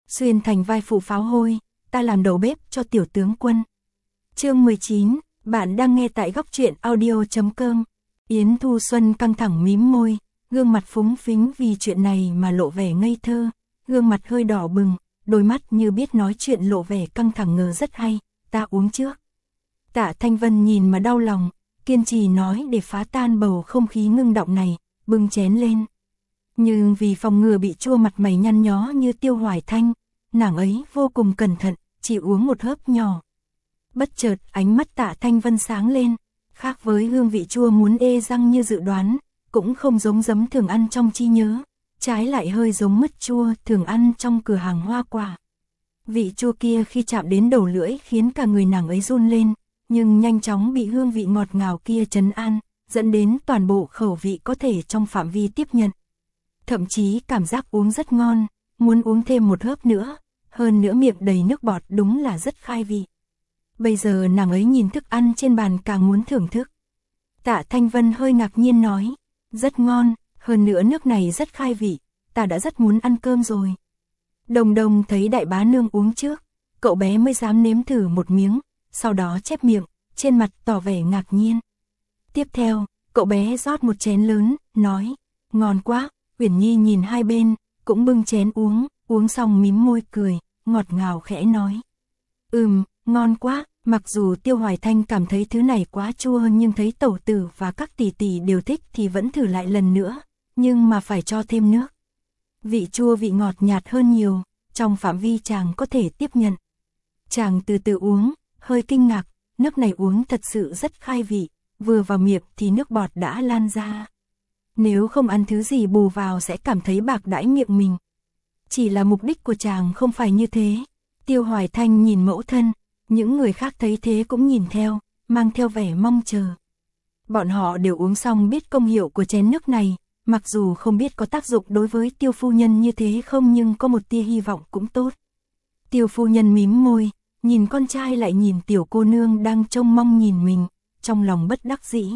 xuyên thành vai phụ pháo hôi, ta làm đầu bếp cho tiểu tướng quân. Chương 19, bạn đang nghe tại góc truyện audio.com. Yến Thu Xuân căng thẳng mím môi, gương mặt phúng phính vì chuyện này mà lộ vẻ ngây thơ, gương mặt hơi đỏ bừng, đôi mắt như biết nói chuyện lộ vẻ căng thẳng ngờ rất hay, ta uống trước. Tạ Thanh Vân nhìn mà đau lòng, kiên trì nói để phá tan bầu không khí ngưng động này, bưng chén lên. Nhưng vì phòng ngừa bị chua mặt mày nhăn nhó như Tiêu Hoài Thanh, nàng ấy vô cùng cẩn thận, chỉ uống một hớp nhỏ. Bất chợt ánh mắt Tạ Thanh Vân sáng lên, khác với hương vị chua muốn ê răng như dự đoán, cũng không giống giấm thường ăn trong trí nhớ, trái lại hơi giống mứt chua thường ăn trong cửa hàng hoa quả. Vị chua kia khi chạm đến đầu lưỡi khiến cả người nàng ấy run lên, nhưng nhanh chóng bị hương vị ngọt ngào kia trấn an, dẫn đến toàn bộ khẩu vị có thể trong phạm vi tiếp nhận. Thậm chí cảm giác uống rất ngon, muốn uống thêm một hớp nữa, hơn nữa miệng đầy nước bọt đúng là rất khai vị. Bây giờ nàng ấy nhìn thức ăn trên bàn càng muốn thưởng thức. Tạ Thanh Vân hơi ngạc nhiên nói, rất ngon, hơn nữa nước này rất khai vị, ta đã rất muốn ăn cơm rồi. Đồng Đồng thấy đại bá nương uống trước, cậu bé mới dám nếm thử một miếng, sau đó chép miệng, trên mặt tỏ vẻ ngạc nhiên. Tiếp theo, cậu bé rót một chén lớn, nói, ngon quá. Uyển Nhi nhìn hai bên, cũng bưng chén uống xong mím môi cười, ngọt ngào khẽ nói. Ngon quá, mặc dù Tiêu Hoài Thanh cảm thấy thứ này quá chua nhưng thấy tẩu tử và các tỷ tỷ đều thích thì vẫn thử lại lần nữa, nhưng mà phải cho thêm nước. Vị chua vị ngọt nhạt hơn nhiều, trong phạm vi chàng có thể tiếp nhận. Chàng từ từ uống, hơi kinh ngạc, nước này uống thật sự rất khai vị, vừa vào miệng thì nước bọt đã lan ra. Nếu không ăn thứ gì bù vào sẽ cảm thấy bạc đãi miệng mình. Chỉ là mục đích của chàng không phải như thế. Tiêu Hoài Thanh nhìn mẫu thân, những người khác thấy thế cũng nhìn theo, mang theo vẻ mong chờ. Bọn họ đều uống xong biết công hiệu của chén nước này, mặc dù không biết có tác dụng đối với Tiêu phu nhân như thế không nhưng có một tia hy vọng cũng tốt. Tiêu phu nhân mím môi, nhìn con trai lại nhìn tiểu cô nương đang trông mong nhìn mình, trong lòng bất đắc dĩ.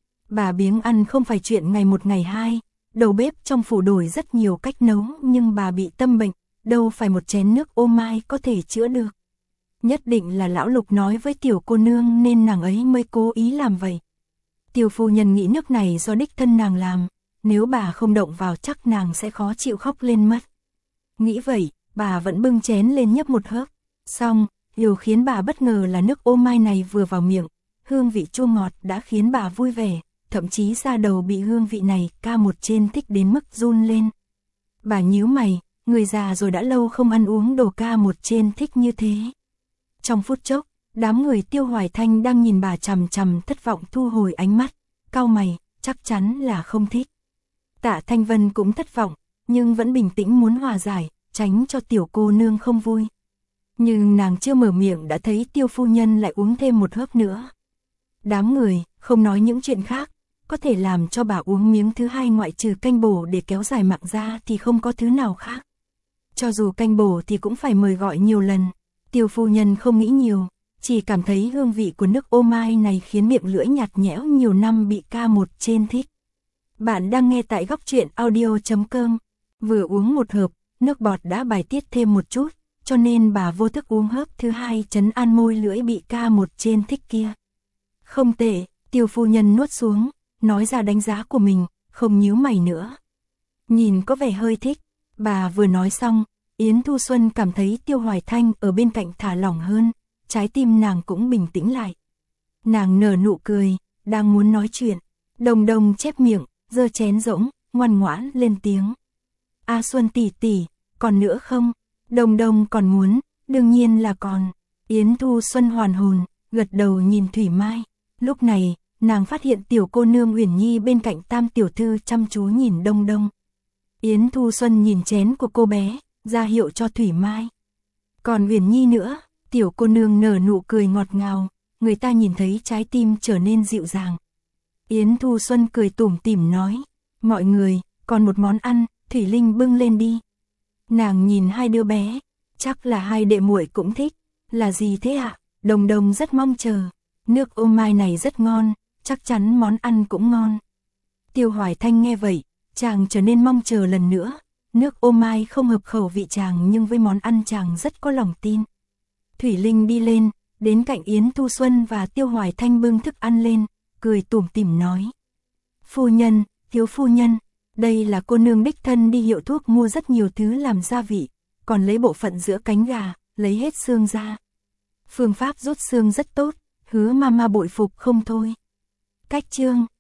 Bà biếng ăn không phải chuyện ngày một ngày hai, đầu bếp trong phủ đổi rất nhiều cách nấu nhưng bà bị tâm bệnh, đâu phải một chén nước ô mai có thể chữa được. Nhất định là lão Lục nói với tiểu cô nương nên nàng ấy mới cố ý làm vậy. Tiêu phu nhân nghĩ nước này do đích thân nàng làm, nếu bà không động vào chắc nàng sẽ khó chịu khóc lên mất. Nghĩ vậy, bà vẫn bưng chén lên nhấp một hớp, xong, điều khiến bà bất ngờ là nước ô mai này vừa vào miệng, hương vị chua ngọt đã khiến bà vui vẻ. Thậm chí da đầu bị hương vị này ca một trên thích đến mức run lên. Bà nhíu mày, người già rồi đã lâu không ăn uống đồ ca một trên thích như thế. Trong phút chốc, đám người Tiêu Hoài Thanh đang nhìn bà chằm chằm thất vọng thu hồi ánh mắt, cau mày, chắc chắn là không thích. Tạ Thanh Vân cũng thất vọng, nhưng vẫn bình tĩnh muốn hòa giải, tránh cho tiểu cô nương không vui. Nhưng nàng chưa mở miệng đã thấy Tiêu phu nhân lại uống thêm một hớp nữa. Đám người, không nói những chuyện khác, có thể làm cho bà uống miếng thứ hai ngoại trừ canh bổ để kéo dài mạng ra thì không có thứ nào khác. Cho dù canh bổ thì cũng phải mời gọi nhiều lần. Tiêu phu nhân không nghĩ nhiều, chỉ cảm thấy hương vị của nước ô mai này khiến miệng lưỡi nhạt nhẽo nhiều năm bị ca một trên thích. Bạn đang nghe tại góc truyện audio.com. Vừa uống một hớp, nước bọt đã bài tiết thêm một chút, cho nên bà vô thức uống hớp thứ hai trấn an môi lưỡi bị ca một trên thích kia. Không tệ, Tiêu phu nhân nuốt xuống, nói ra đánh giá của mình, không nhíu mày nữa. Nhìn có vẻ hơi thích, bà vừa nói xong, Yến Thu Xuân cảm thấy Tiêu Hoài Thanh ở bên cạnh thả lỏng hơn, trái tim nàng cũng bình tĩnh lại. Nàng nở nụ cười, đang muốn nói chuyện, Đồng Đồng chép miệng, giơ chén rỗng, ngoan ngoãn lên tiếng. A Xuân tỷ tỷ, còn nữa không? Đồng Đồng còn muốn, đương nhiên là còn. Yến Thu Xuân hoàn hồn, gật đầu nhìn Thủy Mai. Lúc này, nàng phát hiện tiểu cô nương Uyển Nhi bên cạnh Tam tiểu thư chăm chú nhìn Đông Đông. Yến Thu Xuân nhìn chén của cô bé, ra hiệu cho Thủy Mai. Còn Uyển Nhi nữa, tiểu cô nương nở nụ cười ngọt ngào, người ta nhìn thấy trái tim trở nên dịu dàng. Yến Thu Xuân cười tủm tỉm nói, mọi người, còn một món ăn, Thủy Linh bưng lên đi. Nàng nhìn hai đứa bé, chắc là hai đệ muội cũng thích, là gì thế ạ? Đồng Đồng rất mong chờ, nước ô mai này rất ngon, chắc chắn món ăn cũng ngon. Tiêu Hoài Thanh nghe vậy, chàng trở nên mong chờ lần nữa, nước ô mai không hợp khẩu vị chàng nhưng với món ăn chàng rất có lòng tin. Thủy Linh đi lên, đến cạnh Yến Thu Xuân và Tiêu Hoài Thanh bưng thức ăn lên, cười tủm tỉm nói. Phu nhân, thiếu phu nhân, đây là cô nương đích thân đi hiệu thuốc mua rất nhiều thứ làm gia vị, còn lấy bộ phận giữa cánh gà, lấy hết xương ra. Phương pháp rút xương rất tốt, Hứa Mama bội phục không thôi. Cách chương